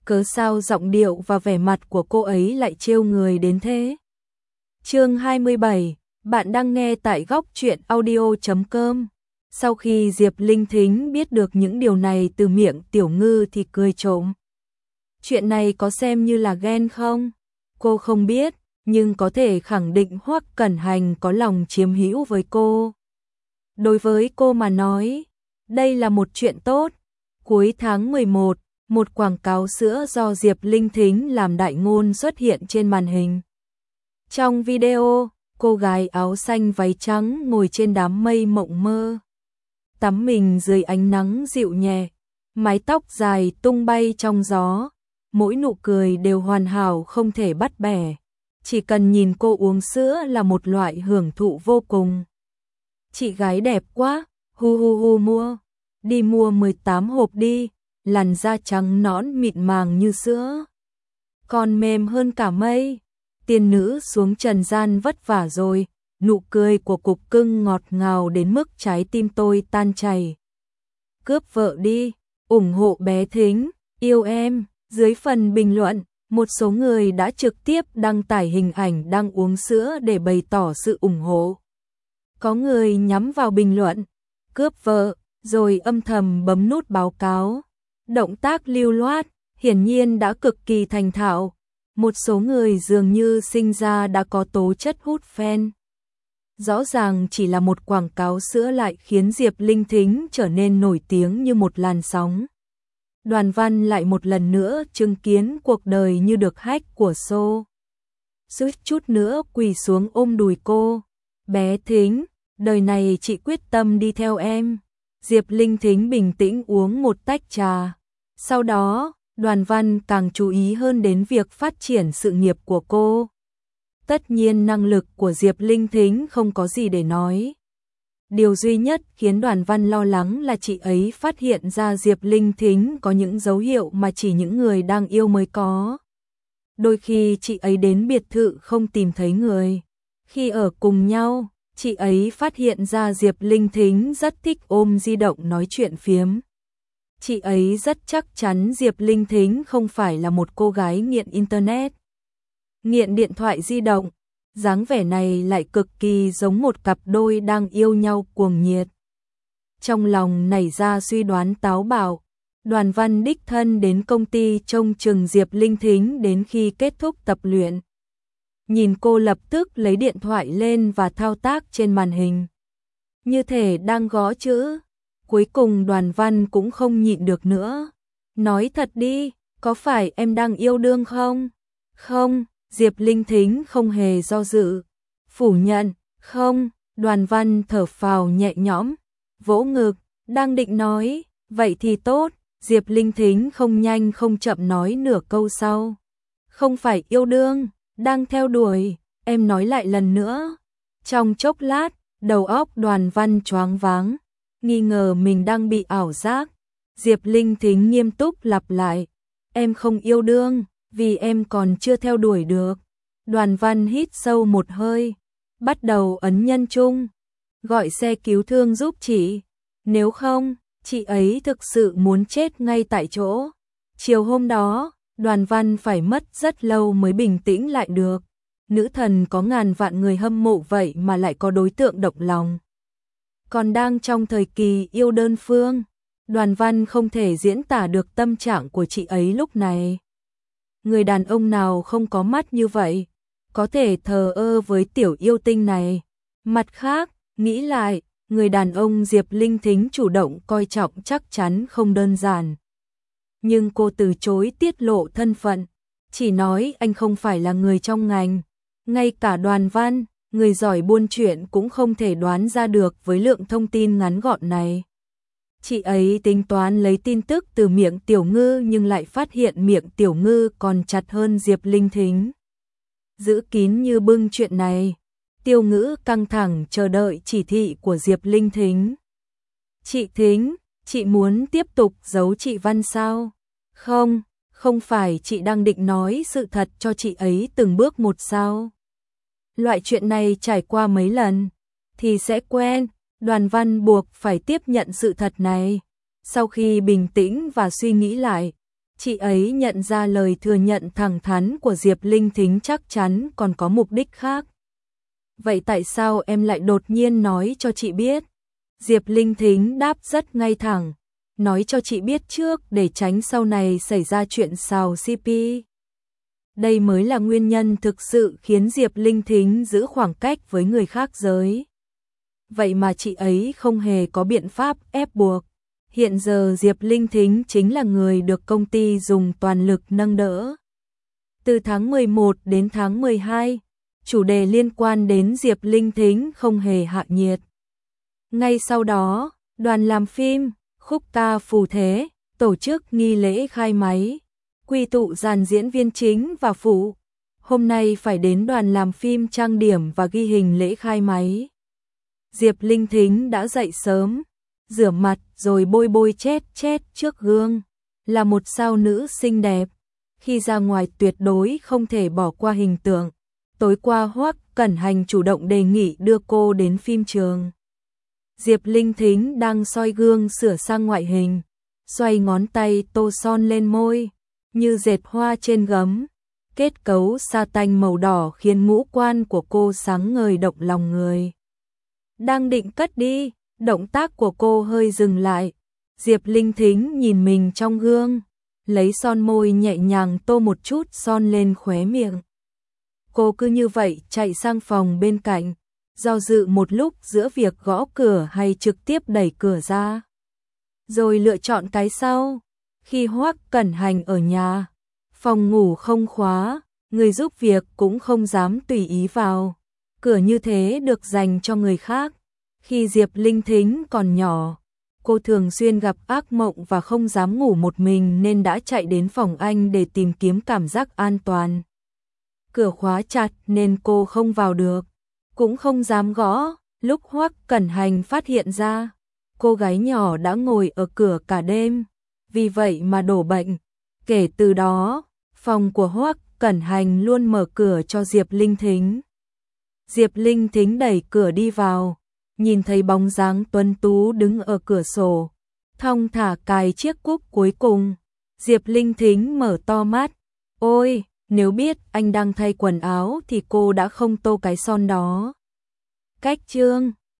cớ sao giọng điệu và vẻ mặt của cô ấy lại trêu người đến thế. Chương 27, bạn đang nghe tại góc truyện audio.com. Sau khi Diệp Linh Thính biết được những điều này từ miệng Tiểu Ngư thì cười trộm. Chuyện này có xem như là ghen không? Cô không biết, nhưng có thể khẳng định Hoắc Cẩn Hành có lòng chiếm hữu với cô. Đối với cô mà nói, đây là một chuyện tốt. Cuối tháng 11, một quảng cáo sữa do Diệp Linh Thính làm đại ngôn xuất hiện trên màn hình. Trong video, cô gái áo xanh váy trắng ngồi trên đám mây mộng mơ. Tắm mình dưới ánh nắng dịu nhẹ, mái tóc dài tung bay trong gió, mỗi nụ cười đều hoàn hảo không thể bắt bẻ. Chỉ cần nhìn cô uống sữa là một loại hưởng thụ vô cùng. Chị gái đẹp quá, hu hu hu mua. Đi mua 18 hộp đi, làn da trắng nõn mịn màng như sữa. Còn mềm hơn cả mây. Tiên nữ xuống trần gian vất vả rồi, nụ cười của cục cưng ngọt ngào đến mức trái tim tôi tan chảy. Cướp vợ đi, ủng hộ bé Thính, yêu em. Dưới phần bình luận, một số người đã trực tiếp đăng tải hình ảnh đang uống sữa để bày tỏ sự ủng hộ. Có người nhắm vào bình luận, cướp vợ, rồi âm thầm bấm nút báo cáo. Động tác lưu loát, hiển nhiên đã cực kỳ thành thạo. Một số người dường như sinh ra đã có tố chất hút fan. Rõ ràng chỉ là một quảng cáo sữa lại khiến Diệp Linh Thính trở nên nổi tiếng như một làn sóng. Đoàn Văn lại một lần nữa chứng kiến cuộc đời như được hack của show. Suýt chút nữa quỳ xuống ôm đùi cô. Bé Thính, đời này chị quyết tâm đi theo em. Diệp Linh Thính bình tĩnh uống một tách trà. Sau đó, Đoàn Văn càng chú ý hơn đến việc phát triển sự nghiệp của cô. Tất nhiên năng lực của Diệp Linh Thính không có gì để nói. Điều duy nhất khiến Đoàn Văn lo lắng là chị ấy phát hiện ra Diệp Linh Thính có những dấu hiệu mà chỉ những người đang yêu mới có. Đôi khi chị ấy đến biệt thự không tìm thấy người. Khi ở cùng nhau, chị ấy phát hiện ra Diệp Linh Thính rất thích ôm di động nói chuyện phiếm. Chị ấy rất chắc chắn Diệp Linh Thính không phải là một cô gái nghiện internet, nghiện điện thoại di động. Dáng vẻ này lại cực kỳ giống một cặp đôi đang yêu nhau cuồng nhiệt. Trong lòng nảy ra suy đoán táo bạo, Đoàn Văn đích thân đến công ty trông chừng Diệp Linh Thính đến khi kết thúc tập luyện. Nhìn cô lập tức lấy điện thoại lên và thao tác trên màn hình, như thể đang gõ chữ. Cuối cùng Đoàn Văn cũng không nhịn được nữa. Nói thật đi, có phải em đang yêu đương không? Không, Diệp Linh Thính không hề do dự. Phủ nhận, không. Đoàn Văn thở phào nhẹ nhõm, vỗ ngực, đang định nói, vậy thì tốt. Diệp Linh Thính không nhanh không chậm nói nửa câu sau. Không phải yêu đương, đang theo đuổi, em nói lại lần nữa. Trong chốc lát, đầu óc Đoàn Văn choáng váng, nghi ngờ mình đang bị ảo giác. Diệp Linh Thính nghiêm túc lặp lại, em không yêu đương, vì em còn chưa theo đuổi được. Đoàn Văn hít sâu một hơi, bắt đầu ấn nhân trung, gọi xe cứu thương giúp chị. Nếu không, chị ấy thực sự muốn chết ngay tại chỗ. Chiều hôm đó, Đoàn Văn phải mất rất lâu mới bình tĩnh lại được. Nữ thần có ngàn vạn người hâm mộ vậy mà lại có đối tượng động lòng. Còn đang trong thời kỳ yêu đơn phương, Đoàn Văn không thể diễn tả được tâm trạng của chị ấy lúc này. Người đàn ông nào không có mắt như vậy, có thể thờ ơ với tiểu yêu tinh này. Mặt khác, nghĩ lại, người đàn ông Diệp Linh Thính chủ động coi trọng chắc chắn không đơn giản. Nhưng cô từ chối tiết lộ thân phận, chỉ nói anh không phải là người trong ngành. Ngay cả Đoàn Văn, người giỏi buôn chuyện cũng không thể đoán ra được với lượng thông tin ngắn gọn này. Chị ấy tính toán lấy tin tức từ miệng Tiểu Ngư nhưng lại phát hiện miệng Tiểu Ngư còn chặt hơn Diệp Linh Thính. Giữ kín như bưng chuyện này, Tiêu Ngữ căng thẳng chờ đợi chỉ thị của Diệp Linh Thính. Chị Thính, chị muốn tiếp tục giấu chị Văn sao? Không, không phải chị đang định nói sự thật cho chị ấy từng bước một sao? Loại chuyện này trải qua mấy lần thì sẽ quen. Đoàn Văn buộc phải tiếp nhận sự thật này. Sau khi bình tĩnh và suy nghĩ lại, Chị ấy nhận ra lời thừa nhận thẳng thắn của Diệp Linh Thính chắc chắn còn có mục đích khác. Vậy tại sao em lại đột nhiên nói cho chị biết? Diệp Linh Thính đáp rất ngay thẳng, nói cho chị biết trước để tránh sau này xảy ra chuyện xào CP. Đây mới là nguyên nhân thực sự khiến Diệp Linh Thính giữ khoảng cách với người khác giới. Vậy mà chị ấy không hề có biện pháp ép buộc. Hiện giờ Diệp Linh Thính chính là người được công ty dùng toàn lực nâng đỡ. Từ tháng 11 đến tháng 12, chủ đề liên quan đến Diệp Linh Thính không hề hạ nhiệt. Ngay sau đó, đoàn làm phim, khúc ca phù thế, tổ chức nghi lễ khai máy, quy tụ dàn diễn viên chính và phụ. Hôm nay phải đến đoàn làm phim trang điểm và ghi hình lễ khai máy. Diệp Linh Thính đã dậy sớm, rửa mặt rồi bôi bôi chét trước gương. Là một sao nữ xinh đẹp, khi ra ngoài tuyệt đối không thể bỏ qua hình tượng. Tối qua Hoắc Cẩn Hành chủ động đề nghị đưa cô đến phim trường. Diệp Linh Thính đang soi gương sửa sang ngoại hình, xoay ngón tay tô son lên môi, như dệt hoa trên gấm. Kết cấu sa tanh màu đỏ khiến ngũ quan của cô sáng ngời động lòng người. Đang định cất đi, động tác của cô hơi dừng lại. Diệp Linh Thính nhìn mình trong gương, lấy son môi nhẹ nhàng tô một chút son lên khóe miệng. Cô cứ như vậy chạy sang phòng bên cạnh, do dự một lúc giữa việc gõ cửa hay trực tiếp đẩy cửa ra. Rồi lựa chọn cái sau. Khi Hoắc Cẩn Hành ở nhà, phòng ngủ không khóa, người giúp việc cũng không dám tùy ý vào. Cửa như thế được dành cho người khác. Khi Diệp Linh Thính còn nhỏ, cô thường xuyên gặp ác mộng và không dám ngủ một mình nên đã chạy đến phòng anh để tìm kiếm cảm giác an toàn. Cửa khóa chặt nên cô không vào được, cũng không dám gõ. Lúc Hoắc Cẩn Hành phát hiện ra, cô gái nhỏ đã ngồi ở cửa cả đêm, vì vậy mà đổ bệnh. Kể từ đó, phòng của Hoắc Cẩn Hành luôn mở cửa cho Diệp Linh Thính. Diệp Linh Thính đẩy cửa đi vào, nhìn thấy bóng dáng tuấn tú đứng ở cửa sổ, thong thả cài chiếc cúc cuối cùng. Diệp Linh Thính mở to mắt, ôi, nếu biết anh đang thay quần áo thì cô đã không tô cái son đó. Cách chương